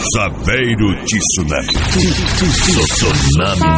Saveiro Tsunami. Tsunami.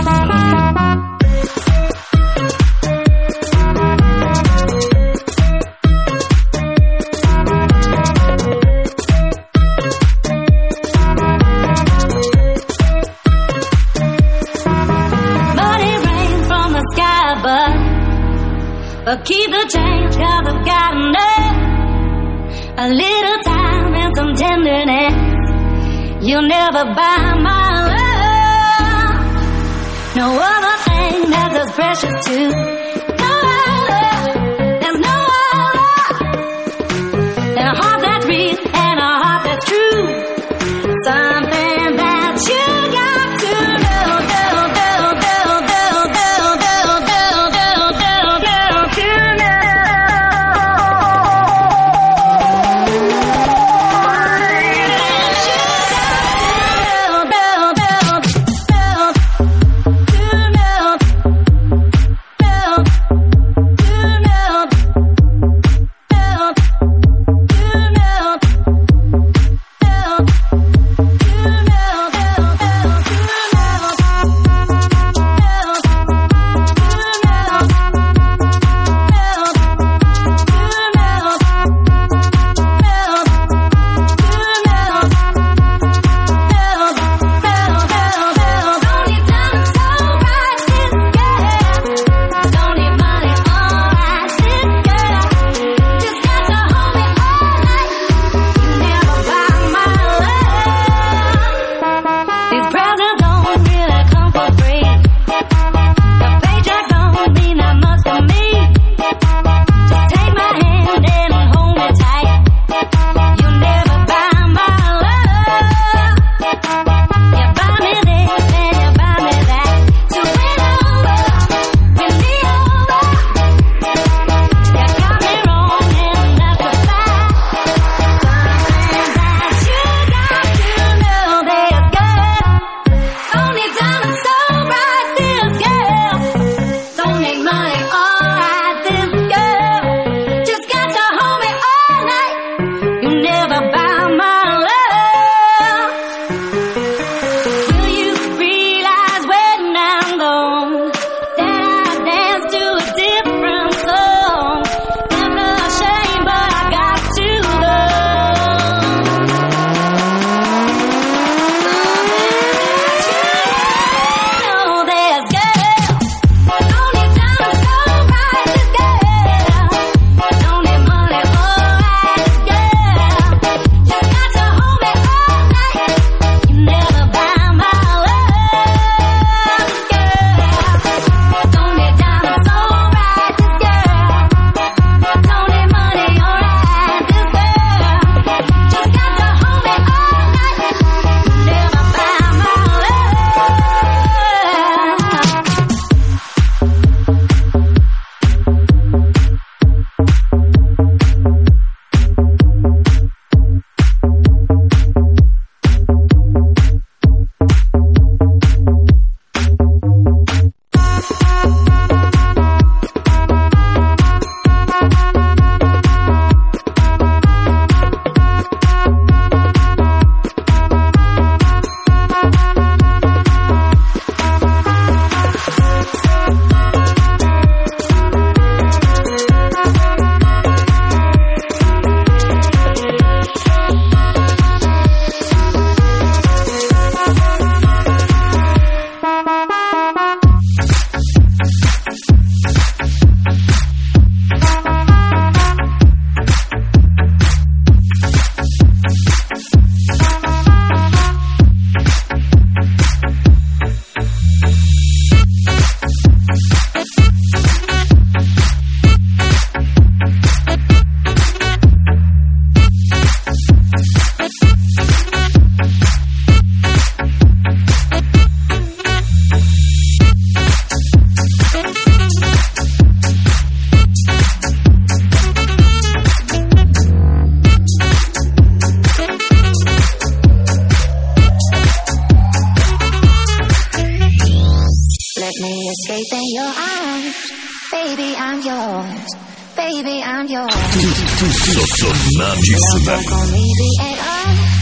But keep the change, 'cause I've got enough. A little time and some tenderness. You'll never buy my love. No other thing that's as precious to. No other, there's no other than a heart that reads and a heart that's true. Something that you got to know. escape in your arms. Baby, I'm yours. Baby, I'm yours. Tsunami. Don't go easy at all.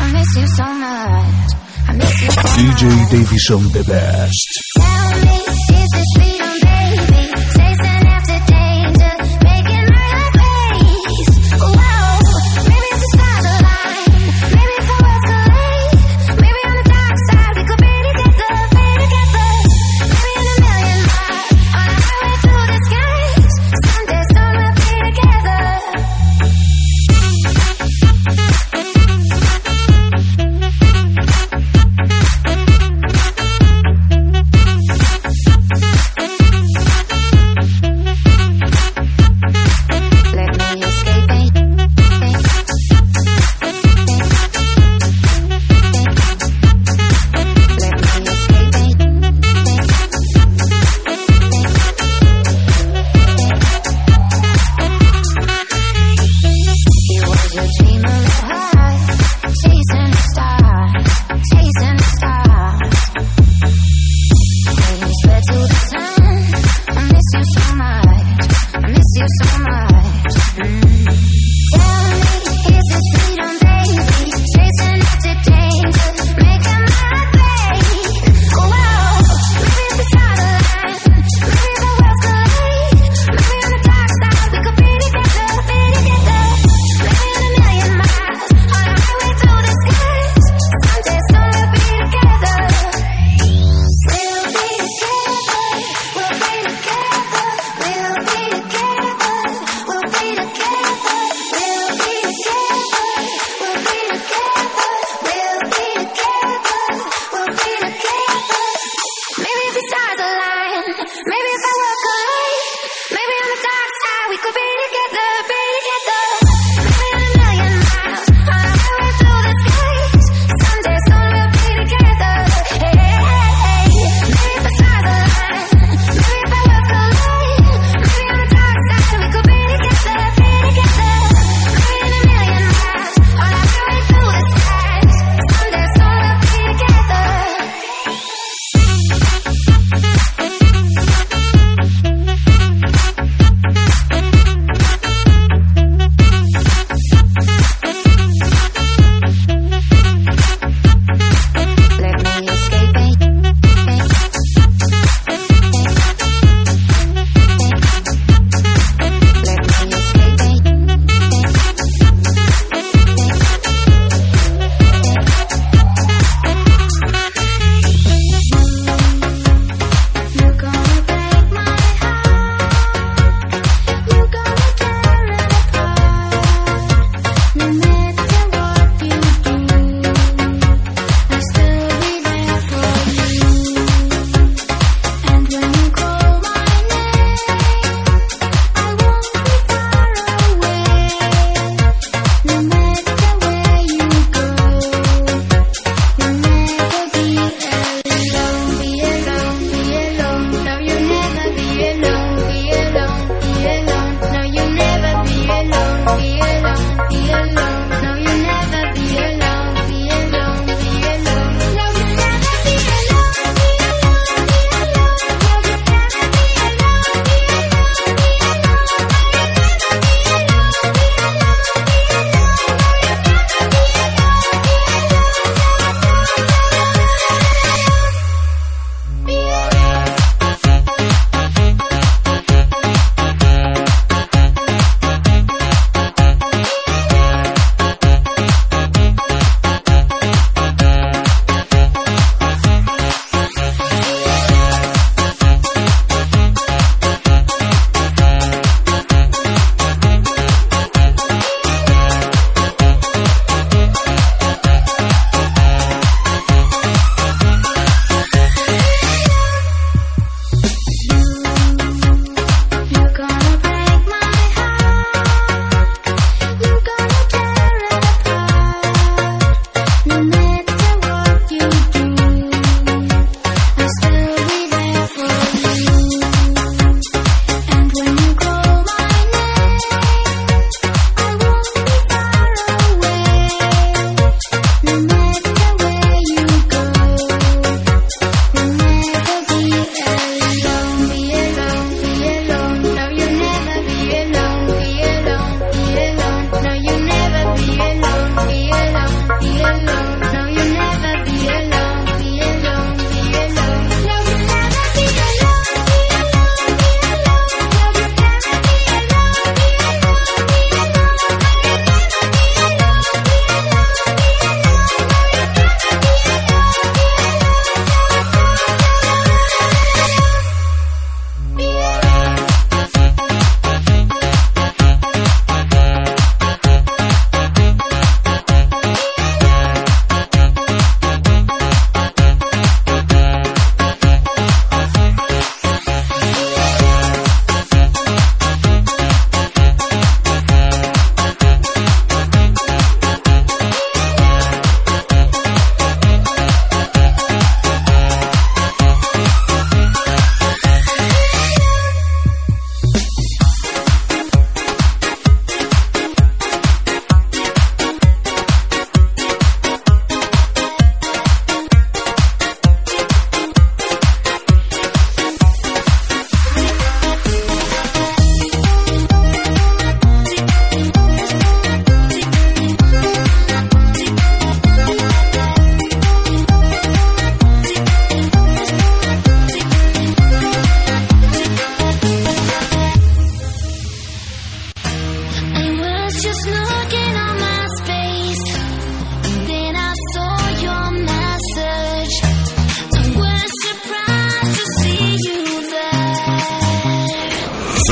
I miss you so much. I miss you so much. DJ Davison the best. Tell me, is this freedom, baby? Chasing after danger, making my life race. Whoa, maybe it's the stars align. Maybe if our worlds collide. Maybe on the dark side we could be together, be together. Maybe in a million miles, on a highway through the skies. Someday, soon we'll be together.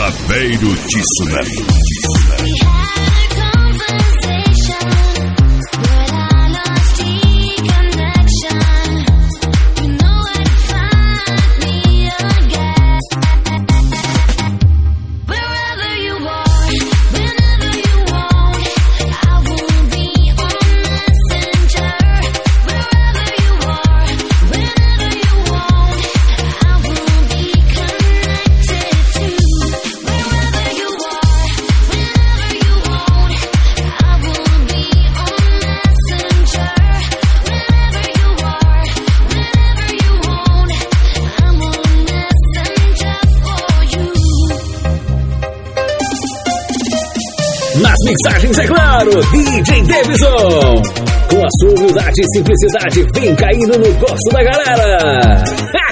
Saveiro Tsunami. Nas mixagens, é claro, DJ Davidson. Com a sua humildade e simplicidade, vem caindo no gosto da galera.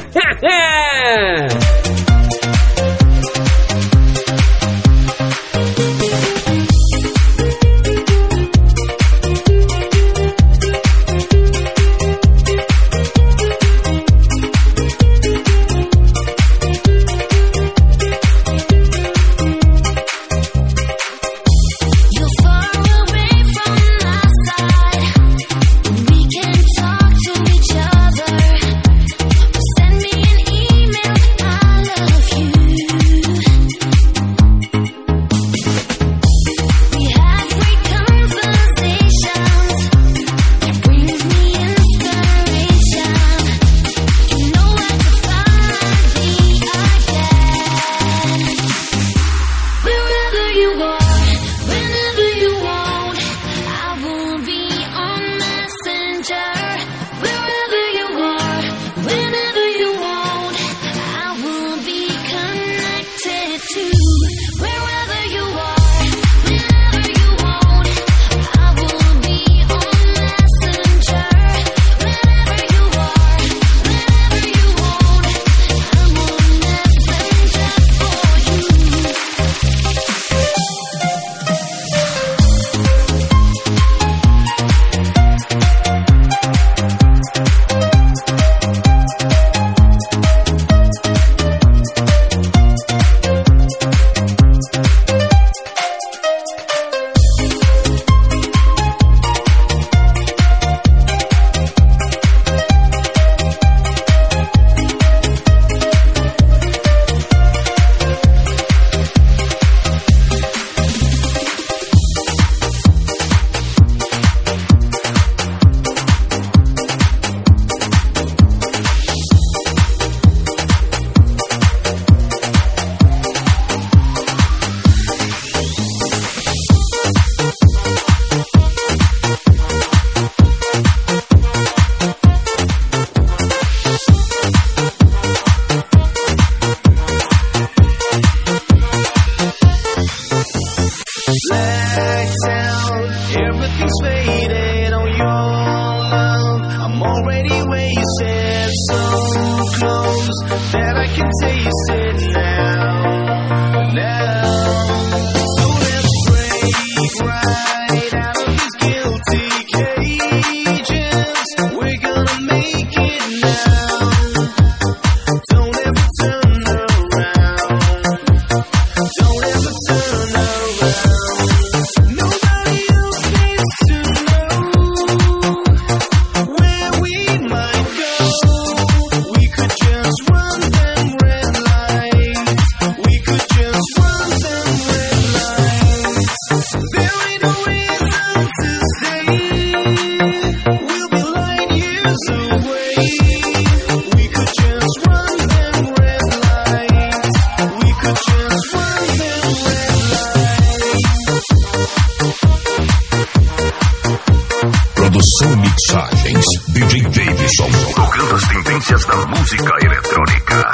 Produção e mixagens, DJ Davidson. Tocando as tendências da música eletrônica.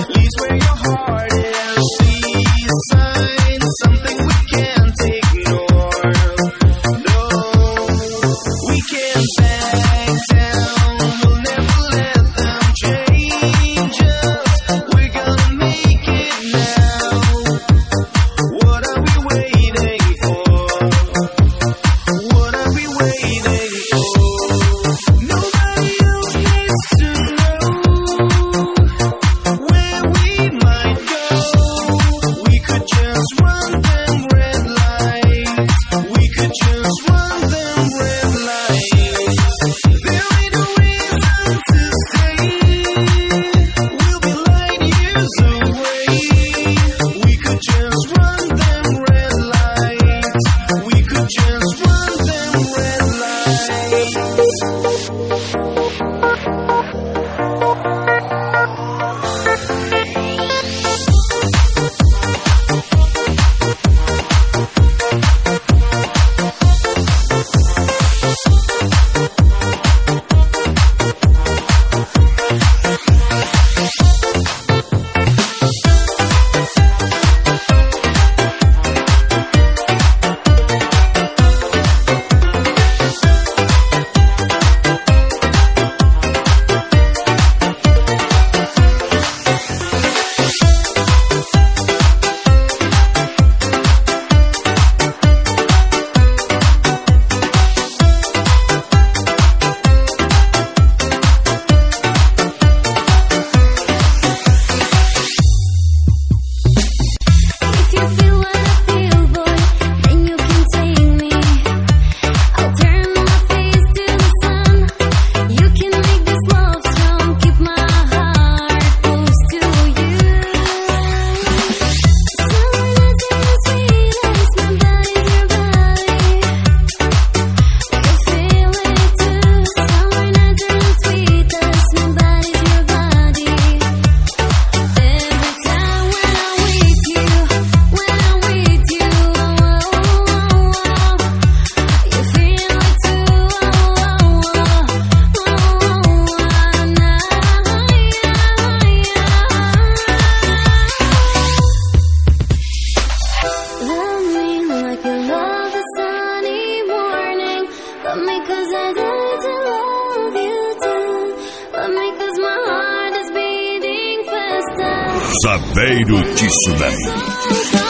Something we can't ignore. Saveiro Tsunami.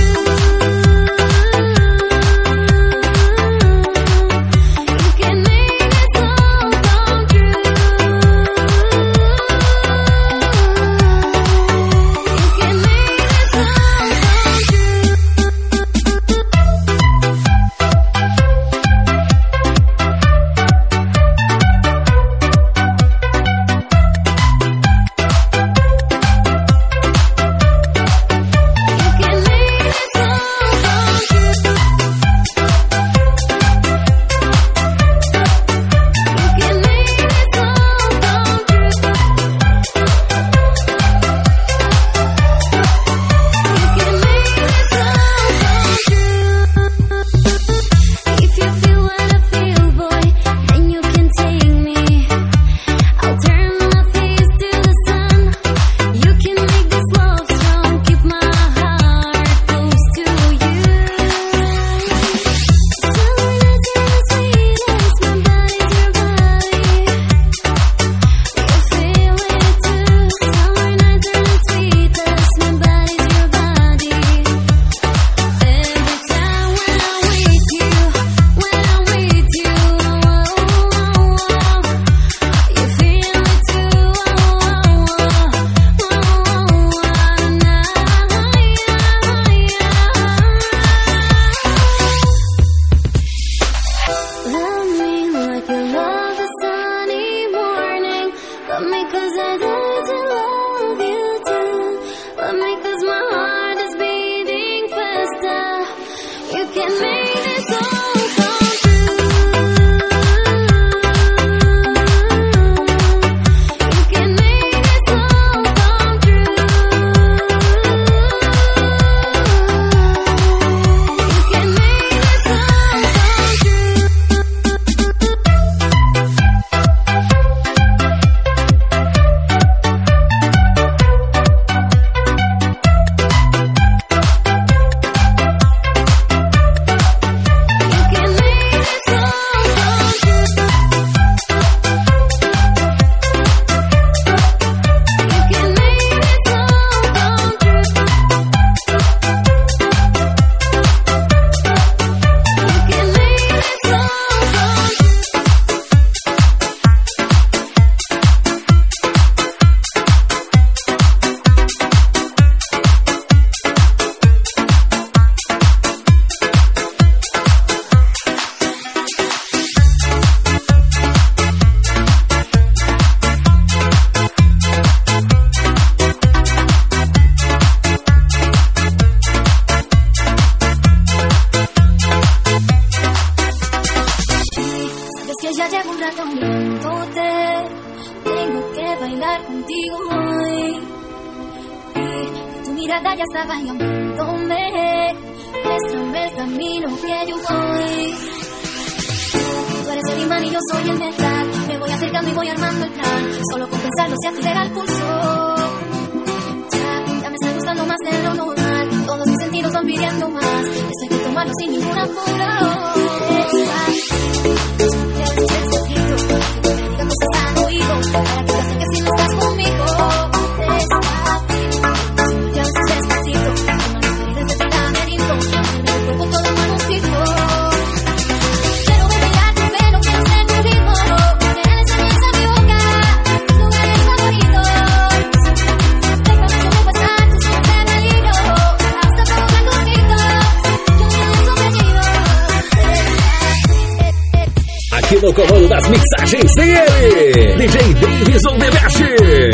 No comando das mixagens tem ele, DJ Davison The Best,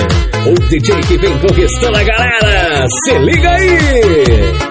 o DJ que vem conquistando a galera, se liga aí!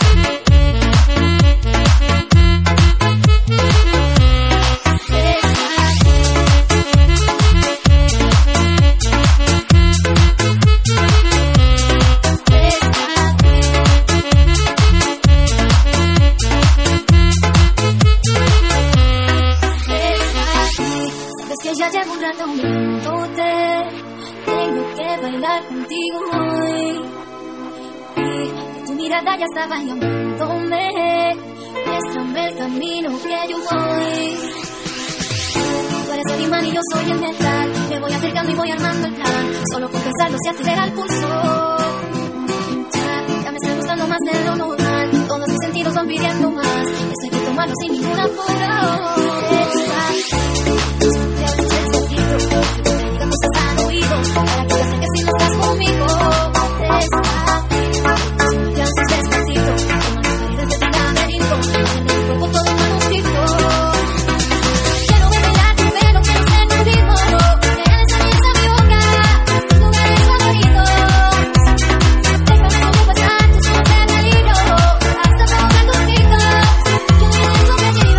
Ya estaba llamándome, muéstrame el camino que yo voy. Tú eres el imán y yo soy el metal. Me voy acercando y voy armando el plan. Solo con pensarlo se acelera el pulso. suave sin ningún apuro. Diga cosas al oído para que ya sé que si no estás conmigo. Entonces despacito, como las paredes de tu laberinto, en mi cuerpo todo manuscrito. Quiero beber tu pelo, quiero ser tu ritmo, quieres salir a mi boca, tus lugares favoritos. Déjame solo pasar tus horas de delirio, hasta provocar tus gritos. Tú eres lo que quiero.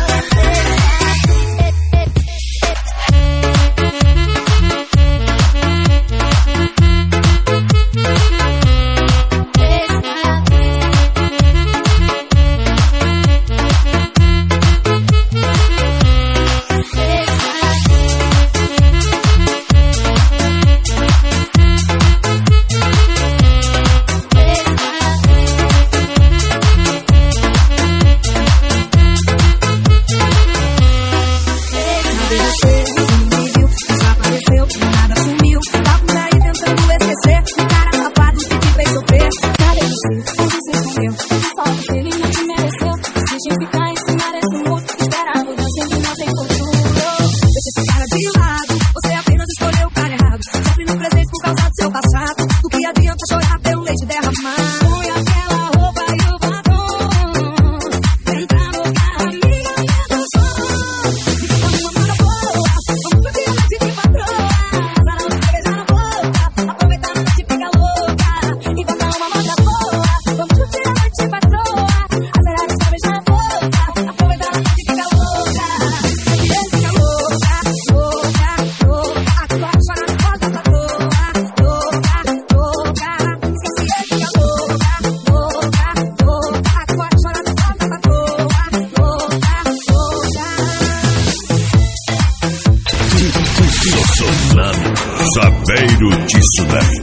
Sabeiro disso daí.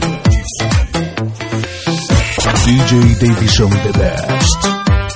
DJ Davison The Best.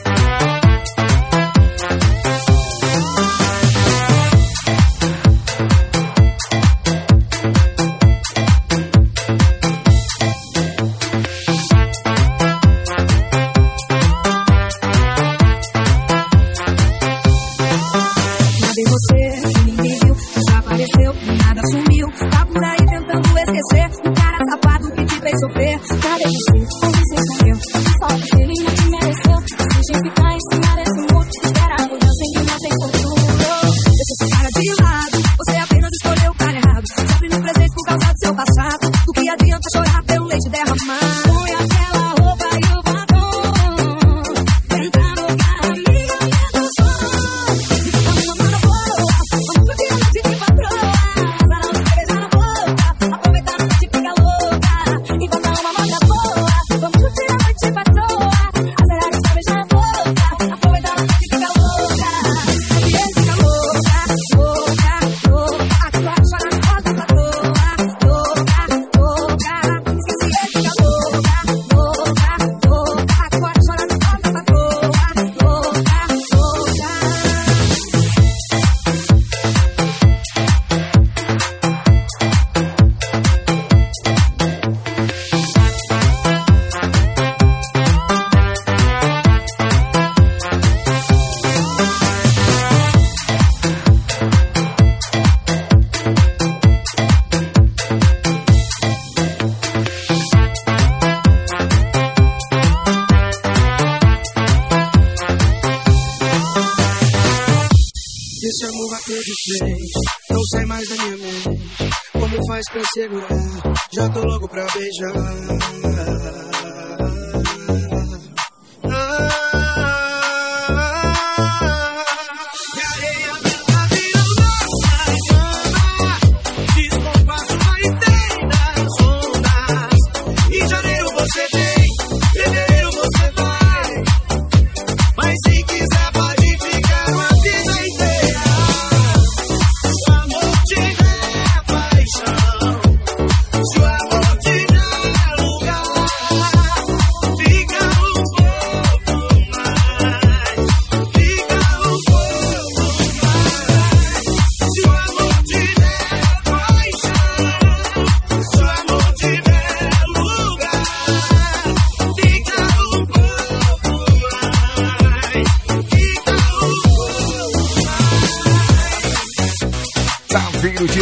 Esse amor bateu de frente, não sai mais da minha mente. Como faz pra segurar? Já tô louco pra beijar.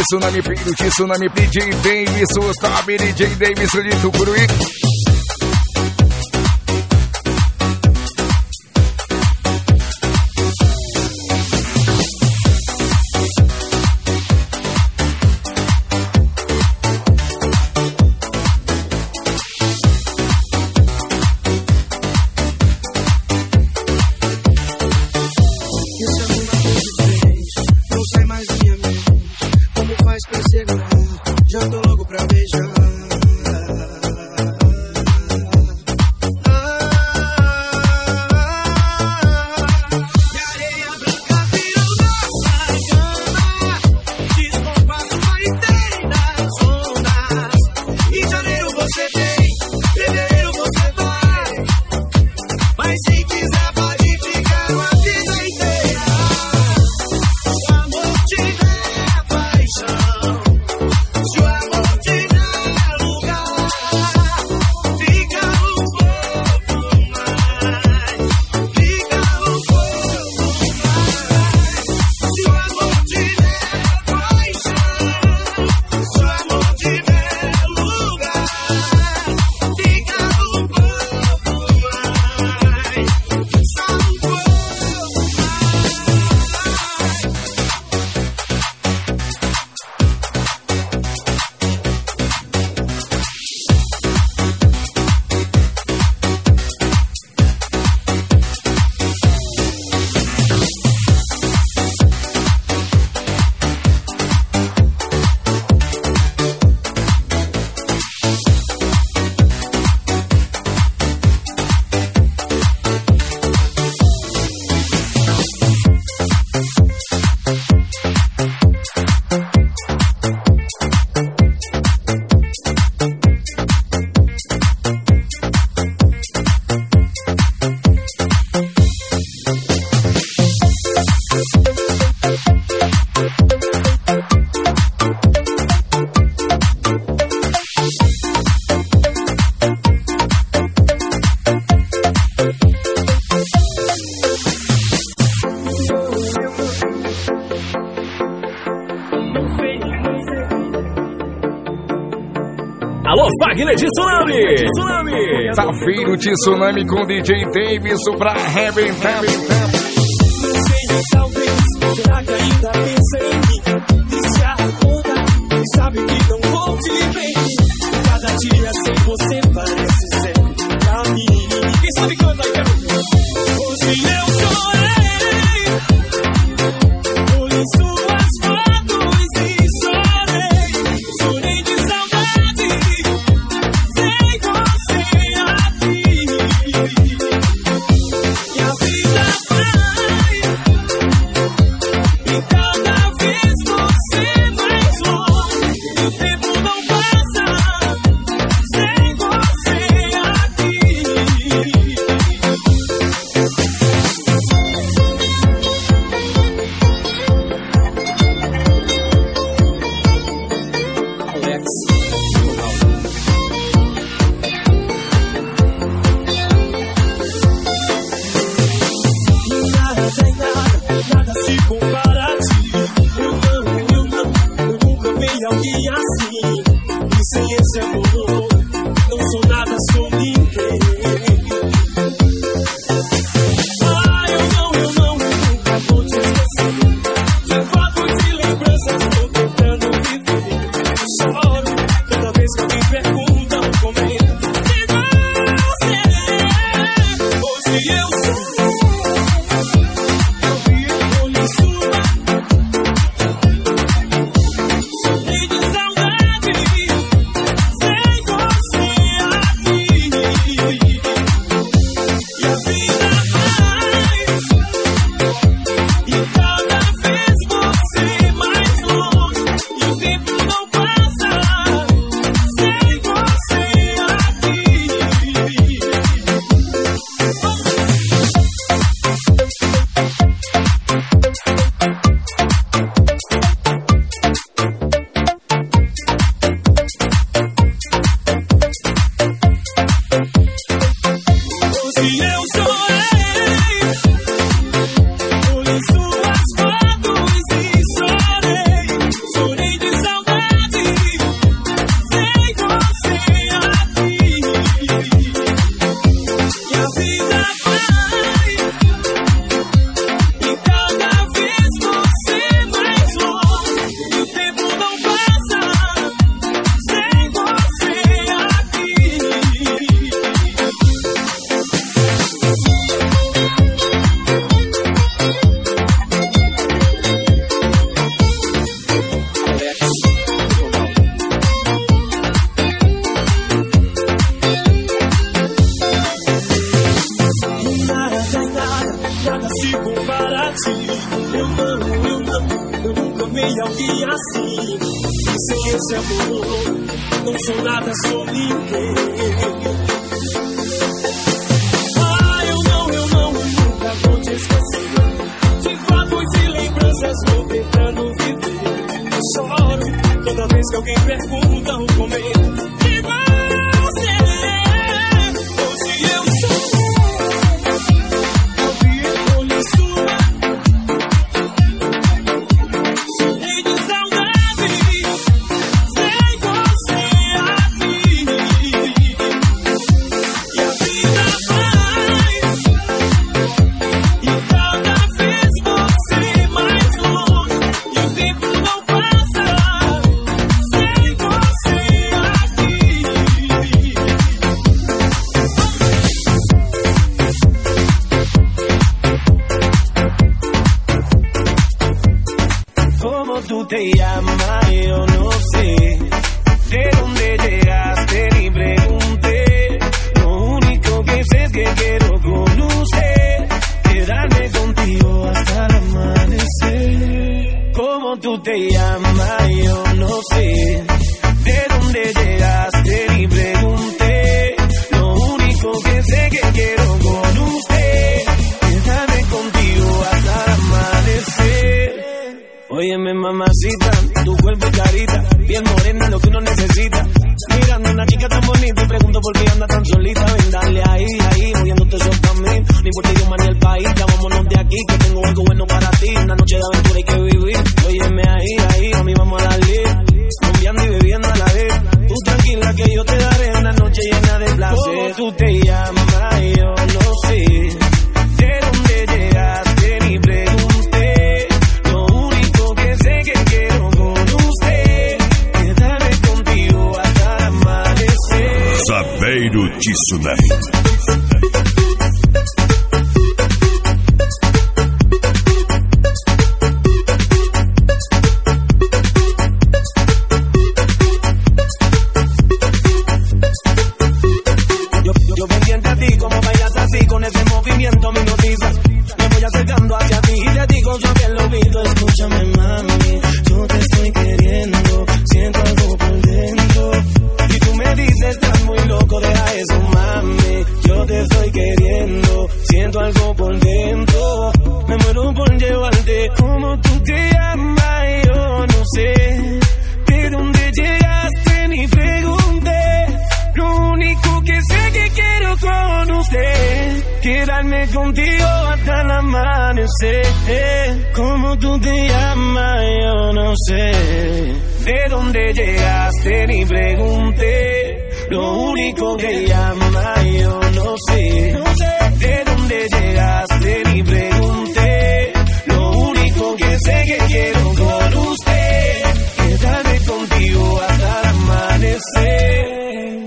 Tsunami, filho de Tsunami, DJ Davis, o top DJ Davis de Tucuruí. Alô, Wagner de Tsunami! Safiro de Tsunami com DJ Davis pra arrebentar. Não sei, talvez, será que ainda pensa em mim? Disse a conta, e sabe que não vou te ver. Cada dia sem você parece ser pra mim. Quem sabe canta aí, quero ver. Hoje eu chorei, olhei suas fotos e chorei. Chorei de saudade, sem você aqui. E a vida vai, e cada vez você mais longe. E o tempo não passa sem você aqui. Alex. Nada tem nada se compara a ti. Eu nunca amei alguém assim. E sem esse amor, não sou nada, sou ninguém. Ah, eu nunca vou te esquecer. De fotos e lembranças estou tentando viver. Choro toda vez que me perguntam, comento. E você, hoje eu sou. Eu vi olho sua. Chorei de saudade, sem consigo para ti. Eu nunca amei alguém assim. Sem esse amor, não sou nada, sou ninguém. Eu nunca vou te esquecer. De fatos e lembranças vou tentando viver. Eu choro toda vez que alguém pergunta ou comenta. E você, hoje eu sou. Eu vi escolha sua. Chorei de saudade. Sem você aqui. E a vida vai. E cada vez você mais longe. E o tempo não passa. Sem você aqui. Como tú te llamas, yo no sé. De dónde llegaste ni pregunté. Lo único que sé es que quiero conocer. Quedarme contigo hasta el amanecer. Como tú te llamas, yo no sé. De dónde llegaste ni pregunté. Lo único que sé que quiero con usted. Quedarme contigo hasta el amanecer. Óyeme mamacita, tu cuerpo es carita, bien morena, lo que uno necesita. Mirando una chica tan bonita y pregunto por qué anda tan solita. Ven, dale ahí, moviéndote eso también. No importa el idioma ni el país, ya vámonos de aquí, que tengo algo bueno para ti. Una noche de aventura hay que vivir. Óyeme ahí, a mí vamos a darle. Rumbeando y bebiendo a la vez. Tú tranquila que yo te daré una noche llena de placer. ¿Cómo tú te llamas? Yo no sé. ¿De dónde llegaste? Ni pregunté. Lo único que sé que quiero con usted. Quedarme contigo hasta el amanecer. Sabeiro Tsunami. Yo pendiente a ti, como bailas así, con ese movimiento me hipnotizas. Me voy acercando hacia ti y te digo suave al oído. Escúchame mami, yo te estoy queriendo, siento algo por dentro. Y tú me dices, estás muy loco, deja eso mami. Yo te estoy queriendo, siento algo por dentro. Me muero por llevarte. Como tú te llamas, yo no sé. De dónde llegaste ni pregunté. Lo único que sé que quiero con usted. Quedarme contigo hasta el amanecer. Como tú te llamas, yo no sé. De dónde llegaste ni pregunté. Lo único que llama, yo no sé. De dónde llegaste ni pregunté. Lo único que sé que quiero con usted. Quedarme contigo hasta el amanecer.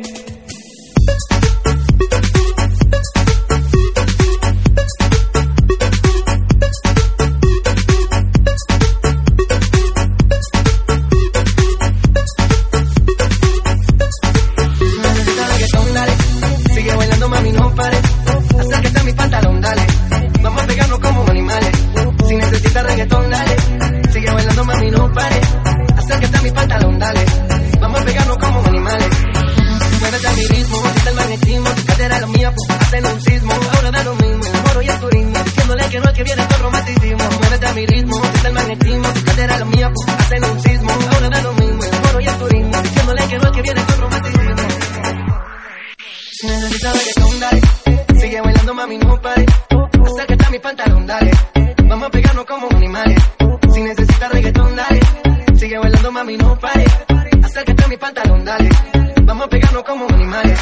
Sigue bailando mami no pares. Acércate a mi pantalón dale. Vamos a pegarnos como animales. Si necesitas reggaetón dale. Sigue bailando mami no pares. Acércate a mi pantalón dale. Vamos a pegarnos como animales. Muévete a mi ritmo, quita el magnetismo. Tu cadera es la mía, pues hacen un sismo. Ahora da lo mismo, el moro y el turismo. Diciéndole que no es que viene con romanticismo. Muévete a mi ritmo, quita el magnetismo. Tu cadera es la mía, pues hacen un sismo. Ahora da lo mismo, el moro y el turismo. Diciéndole que no es que viene con romanticismo. Si necesitas reggaetón, dale. Sigue bailando, mami, no pares. Acércate a mi pantalón, dale. Vamos a pegarnos como animales. Si necesitas reggaetón, dale. Sigue bailando, mami, no pares. Acércate a mi pantalón, dale. Vamos a pegarnos como animales.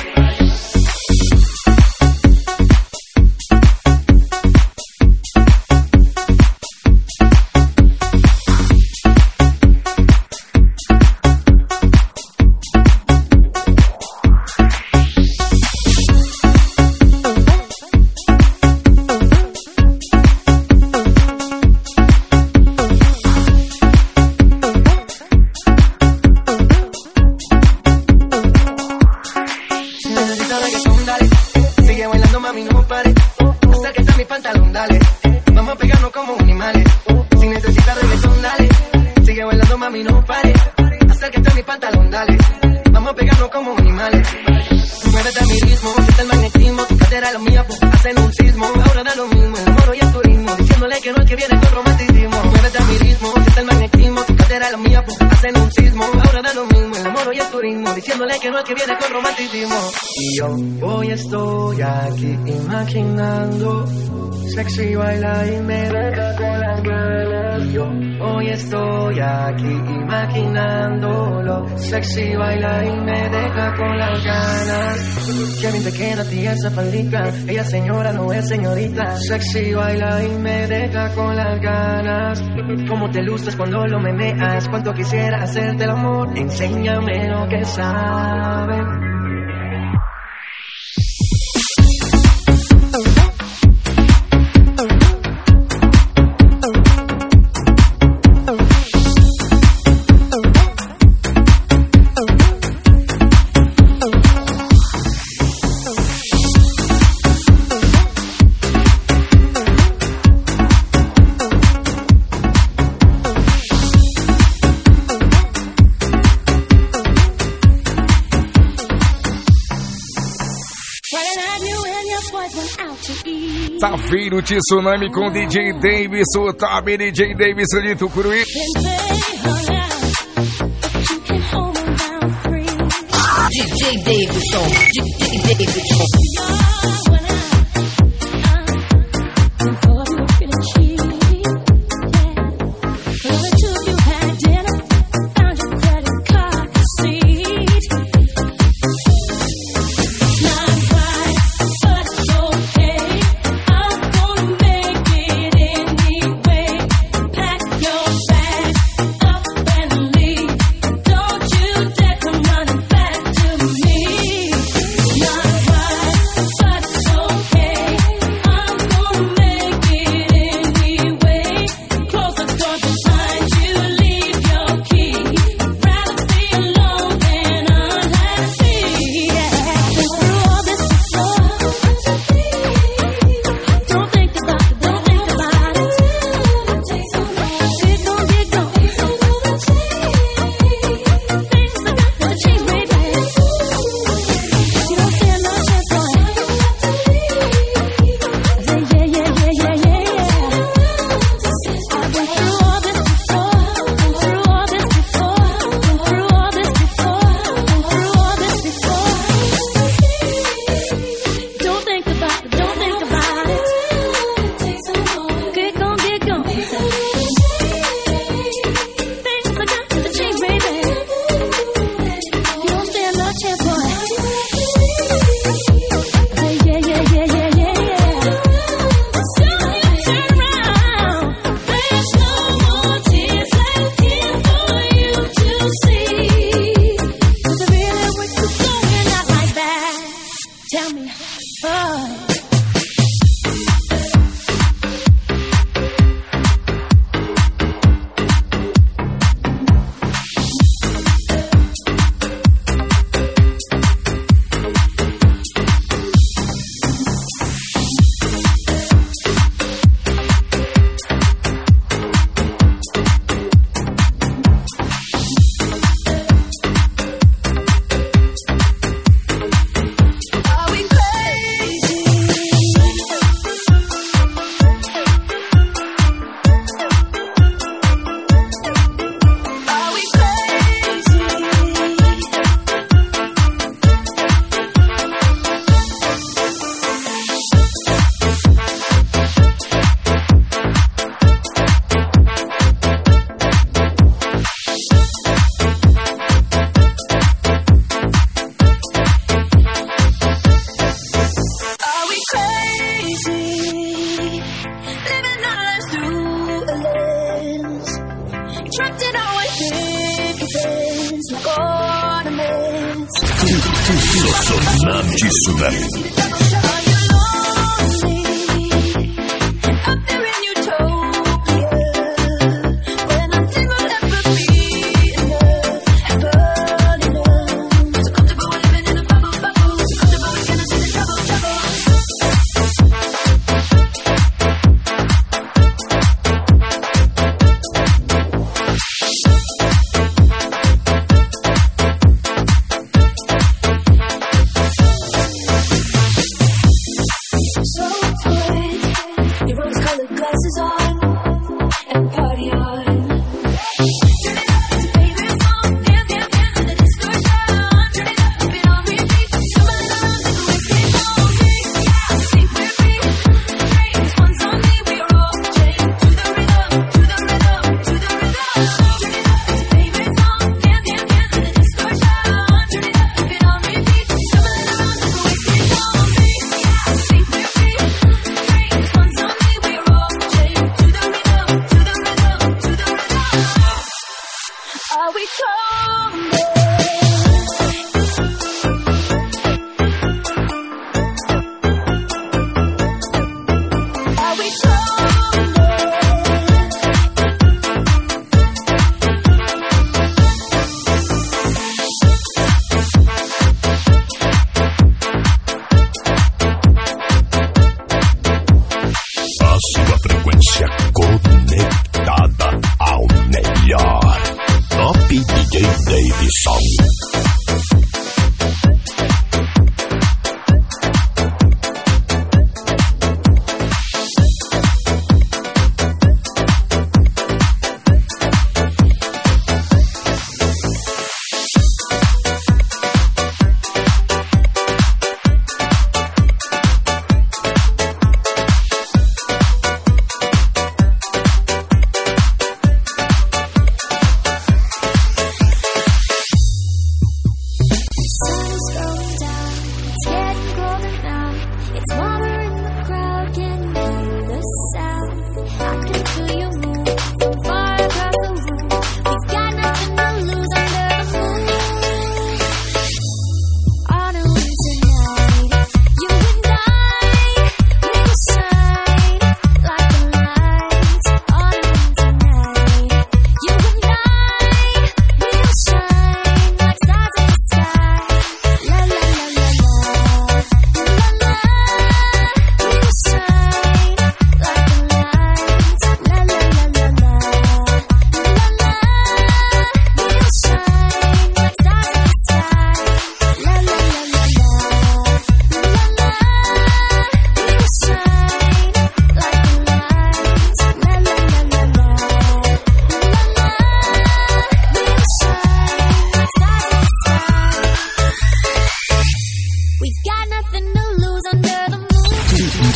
Vamos a pegarnos como animales. Si necesitas reggaetón, dale. Sigue bailando, mami, no pare. Acércate a mi pantalón, dale. Vamos a pegarnos como animales. Muévete a mi ritmo, siente el magnetismo. Tu cadera, la mía, pues hacen un sismo. Ahora da lo mismo, el moro y el turismo. Diciéndole que no es que viene con romanticismo. Muévete a mi ritmo, siente el magnetismo. Tu cadera, la mía, pues hacen un sismo. Ahora da lo mismo, el moro y el turismo. Diciéndole que no es que viene con romanticismo. Y yo hoy estoy aquí imaginando. Sexy baila y me deja con las ganas. Y yo hoy estoy aquí imaginándolo. Sexy baila y me deja con las ganas. Qué bien te queda a ti esa faldita. Ella señora no es señorita. Sexy baila y me deja con las ganas. Cómo te luces cuando lo meneas. Cuánto quisiera hacerte el amor. Enséñame lo que sabes. Tá vindo Tsunami com DJ Davidson, tá bem DJ Davidson de Tucuruí. DJ Davidson, DJ Davidson. Tsunami.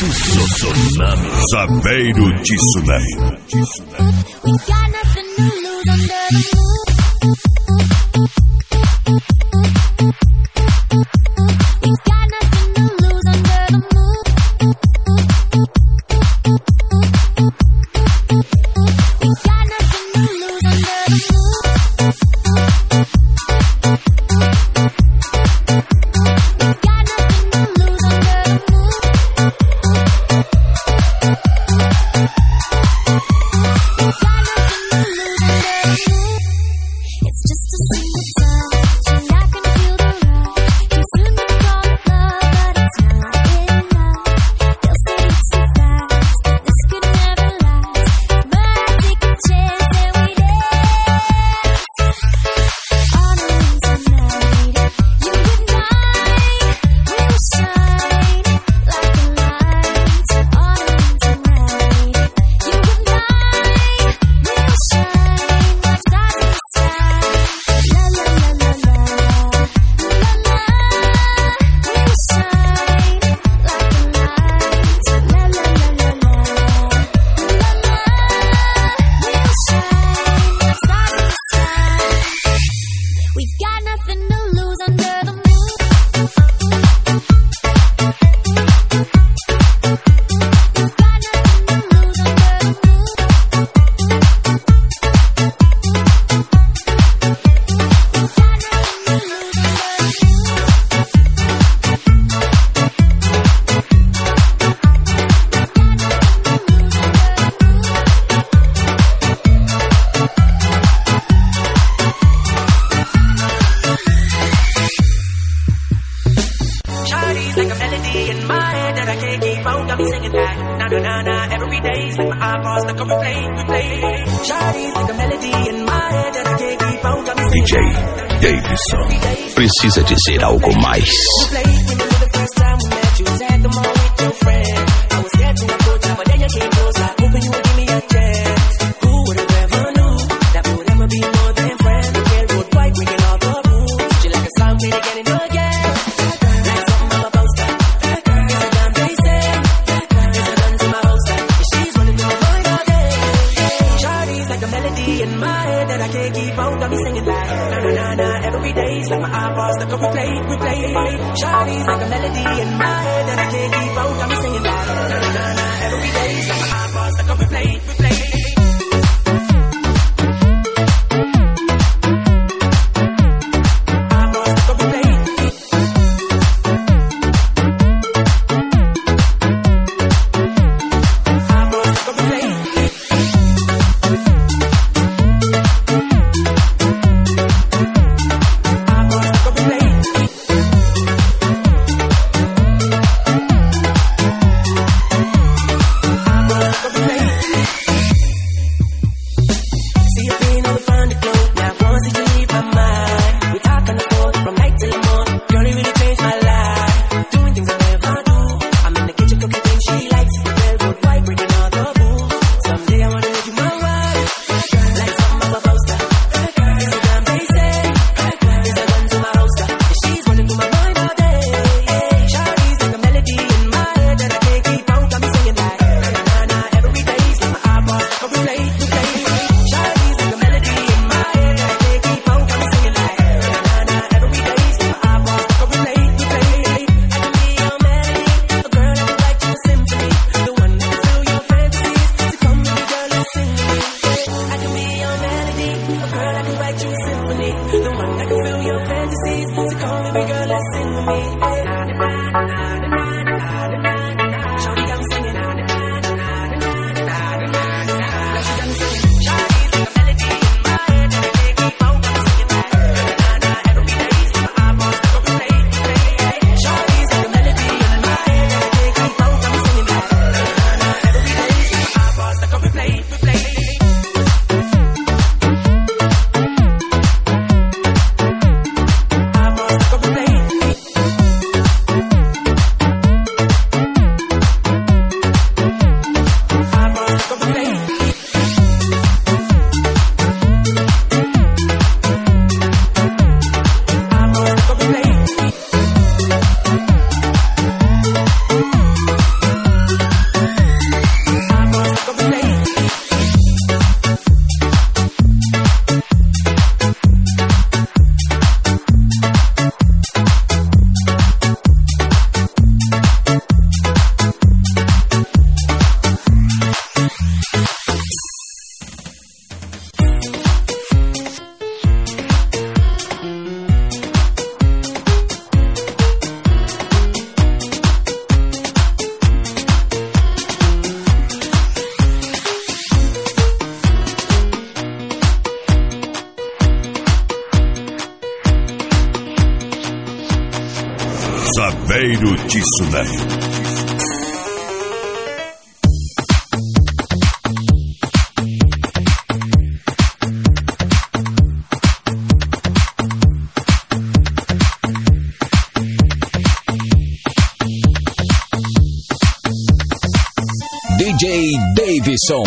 Tsunami. Saveiro Tsunami. We got nothing to lose under the moon. We got nothing to lose under the moon. We got nothing to lose under the moon. We got nothing to lose under the moon. It's just a simple touch, and I can feel the rush. Can soon be called love, but it's not enough. They'll say it's too fast, that this could never last. But I take a chance and we dance. On a winter night, you and I will shine like a light. On a winter night, you and I will shine like stars in the sky. La la la la la, la la, we'll shine like a light. La la la la la, la la, we'll shine like stars in the sky. We've got nothing to lose under the moon. We've got nothing to lose under the moon. Shawty's like a melody in my head that I can't keep on. Got me singing that na na na na every day's like my iPod's like a replay. Shawty's like a melody in my head that I can't keep on. Got me singing DJ Davidson precisa dizer algo mais. replay. Remember the first time we met, you was at the mall with your friend. I was scared to approach you, but then you came close. I hoping you would give me a chance. Who would have ever knew that we would ever be more than friends? The railroad white breaking all the rules. She like a song played again and again. Like something of a poster. It's a damn they say. It's a gun to my holster. And she's running through my mind all day. Shawty's like a melody in my head that I can't keep on. Got me singing like na na na na every day's like my iPod's like a replay. Shawty's like a melody in my head that I can't keep on. Got me singing like na na na na every day's like my iPod's like a replay. Primeiro Tsunami. DJ Davidson.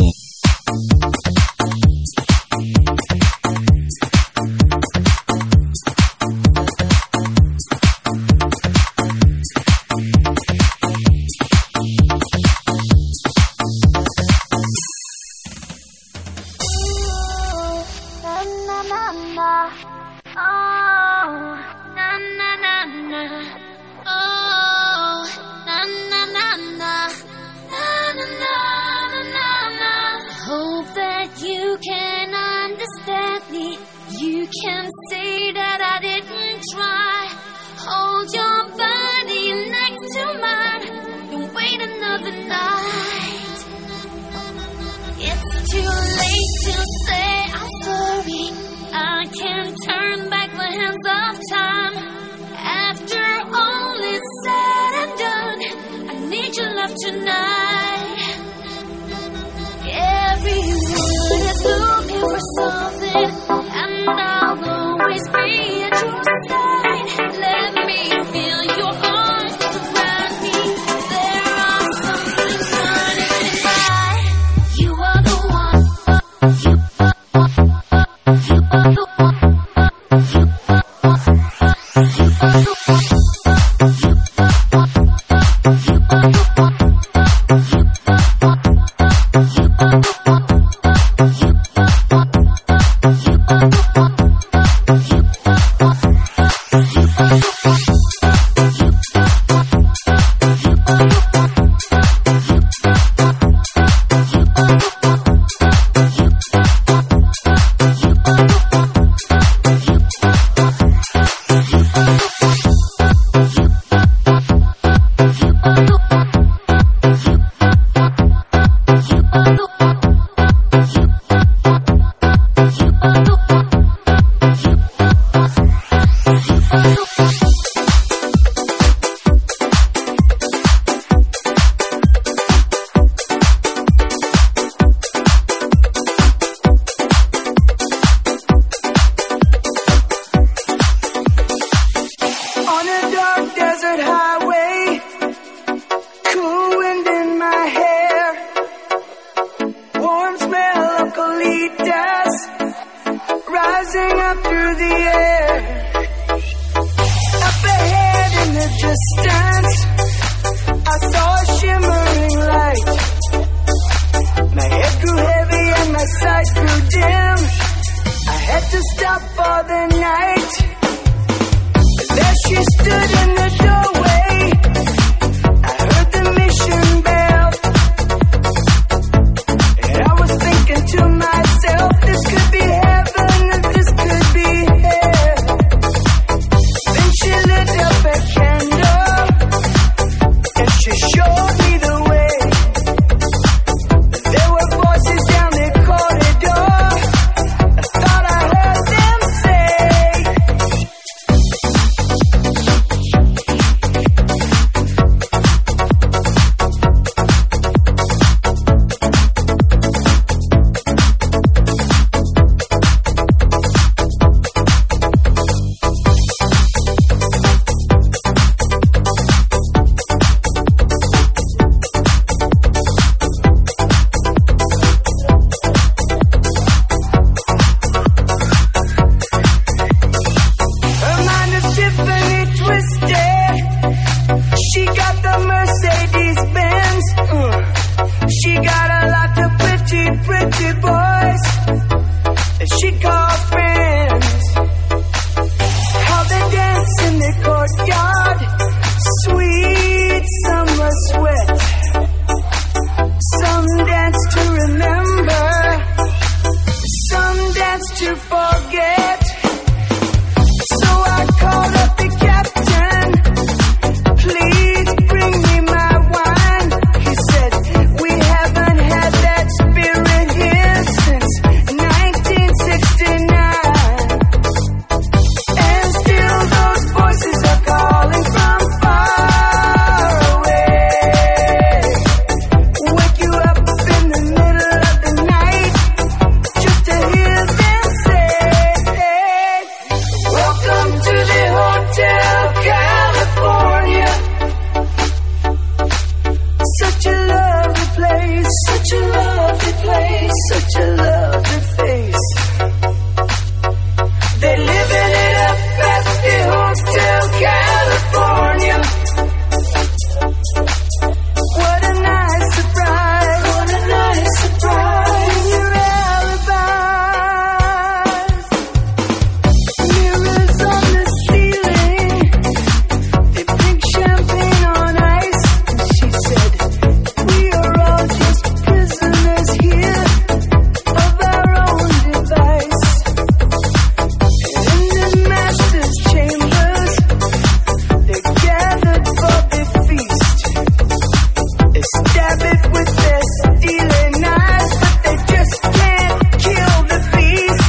live with this, stealing eyes, but they just can't kill the beast.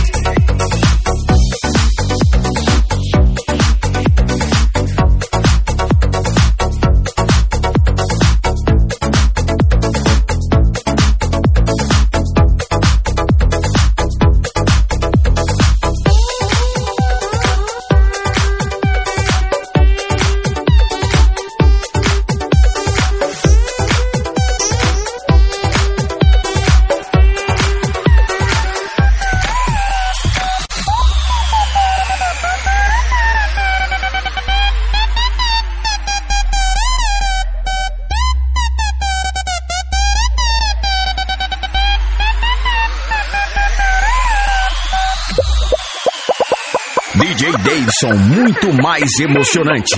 DJ Davidson, muito mais emocionante.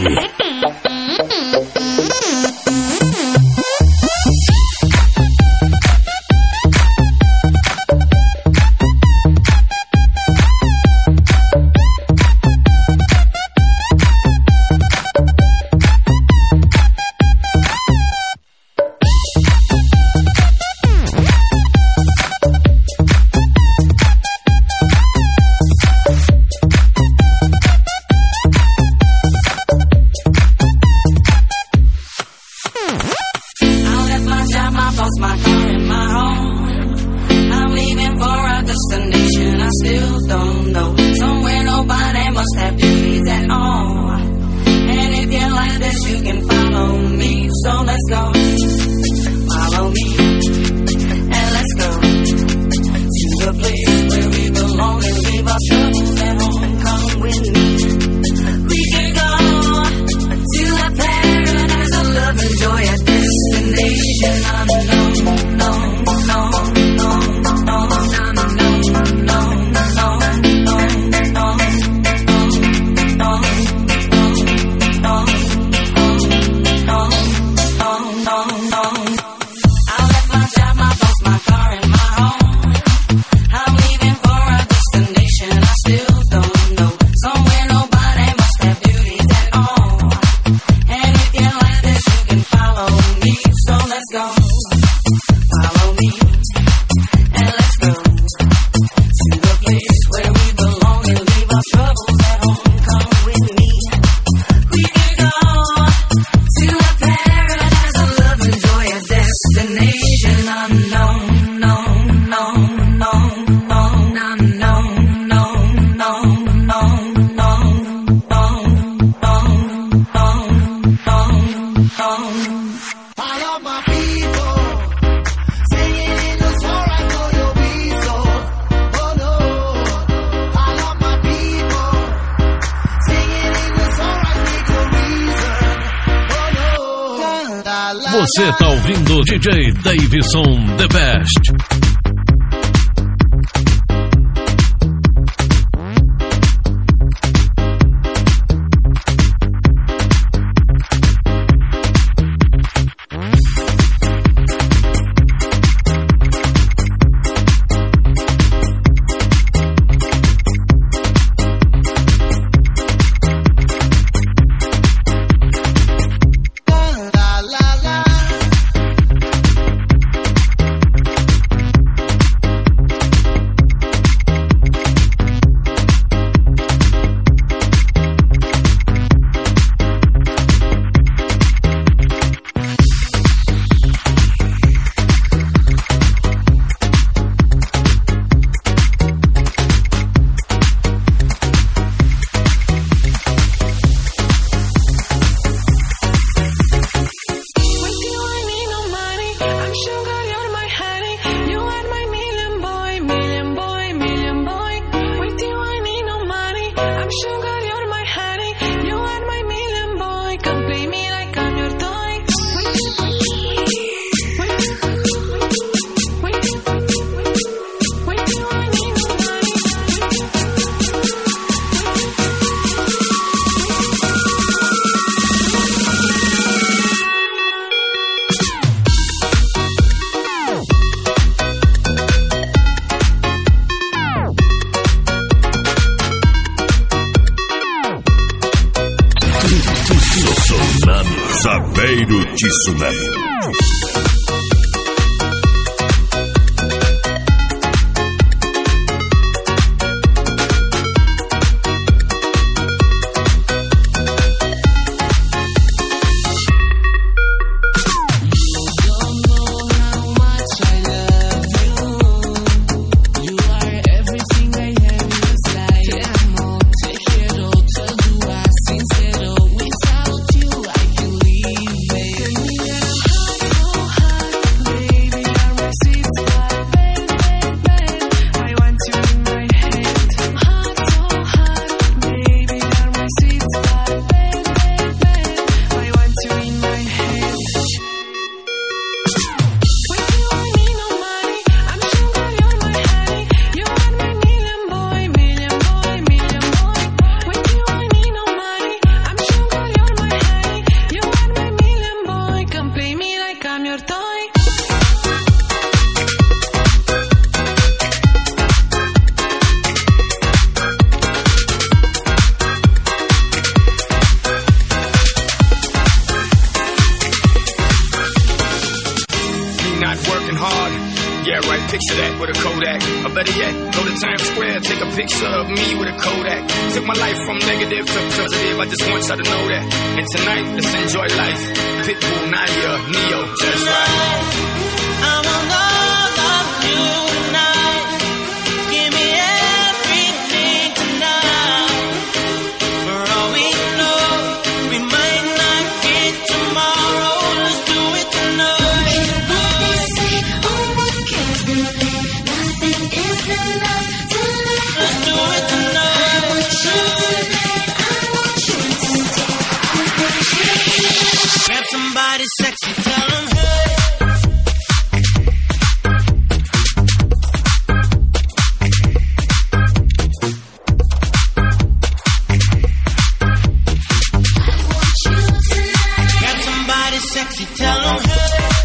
Você tá ouvindo DJ Davidson The Best. Saveiro Tsunami. not working hard. Yeah, right, picture that with a Kodak. Or better yet, go to Times Square, take a picture of me with a Kodak. Took my life from negative to positive, I just want y'all to know that. And tonight, let's enjoy life. Pitbull, Nadia, Neo, that's right. I want all of you tonight. Give me everything tonight. For all we know, we might not get tomorrow. Let's do it tonight. Somebody sexy, tell them hey. Got somebody sexy, tell them hey.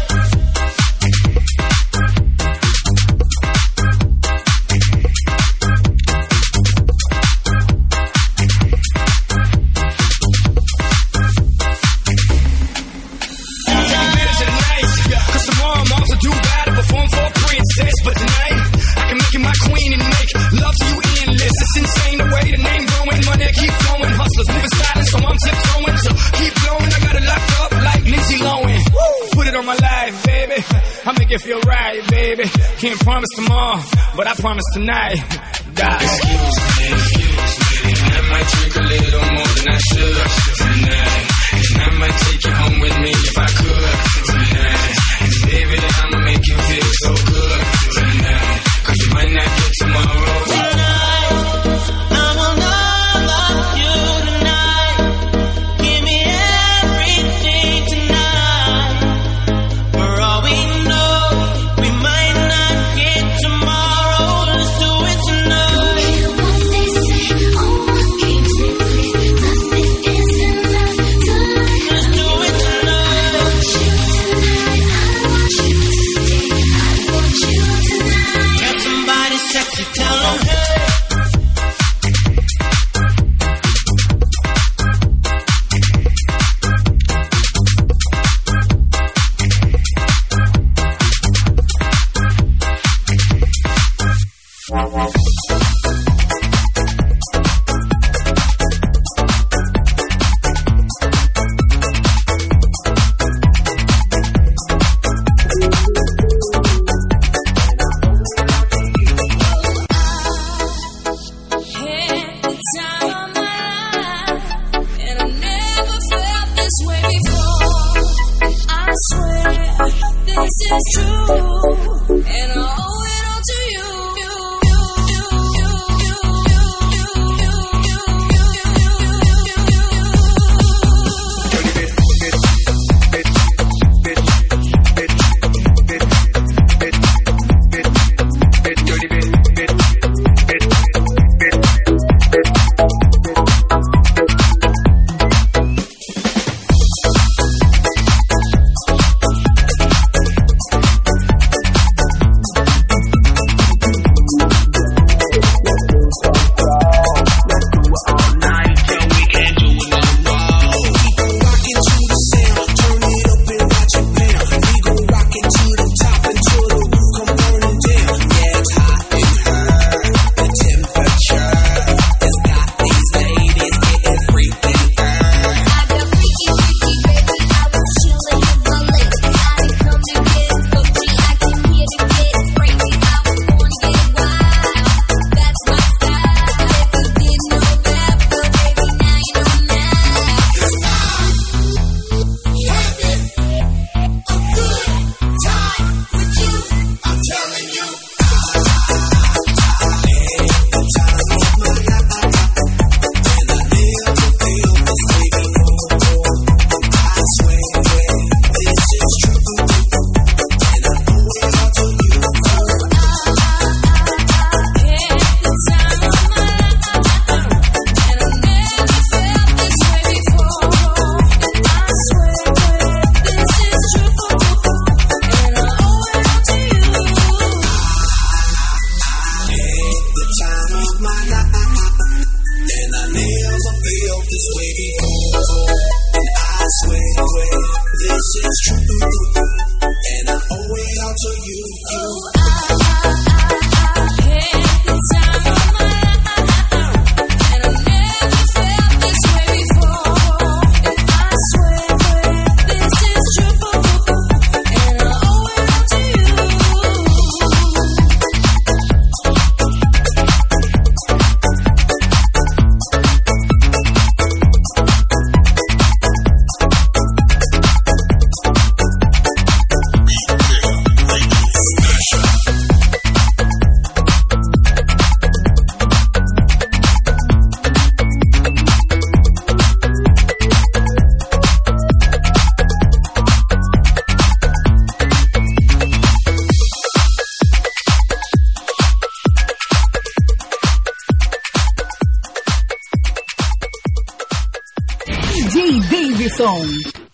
But tonight, I can make you my queen and make love to you endless. It's insane the way the name growing, money keep flowing. Hustlers moving silent, so I'm tiptoeing. So keep blowing, I got it locked up like Lindsay Lohan. Put it on my life, baby. I make it feel right, baby. Can't promise tomorrow, but I promise tonight. God. Excuse me, I might drink a little more than I should tonight. And I might take you home with me if I could tonight. And baby, I'ma make you feel so good tonight. Cause you might not get tomorrow. Tonight, I want all of you tonight. Give me everything tonight. For all we know, we might not get tomorrow. Let's do it tonight. What they say, oh, what keeps it clear? Nothing is enough to live. Let's do it tonight. I want you tonight. I want you to stay. I want you tonight. Got somebody sexy, tell them hey. This is true.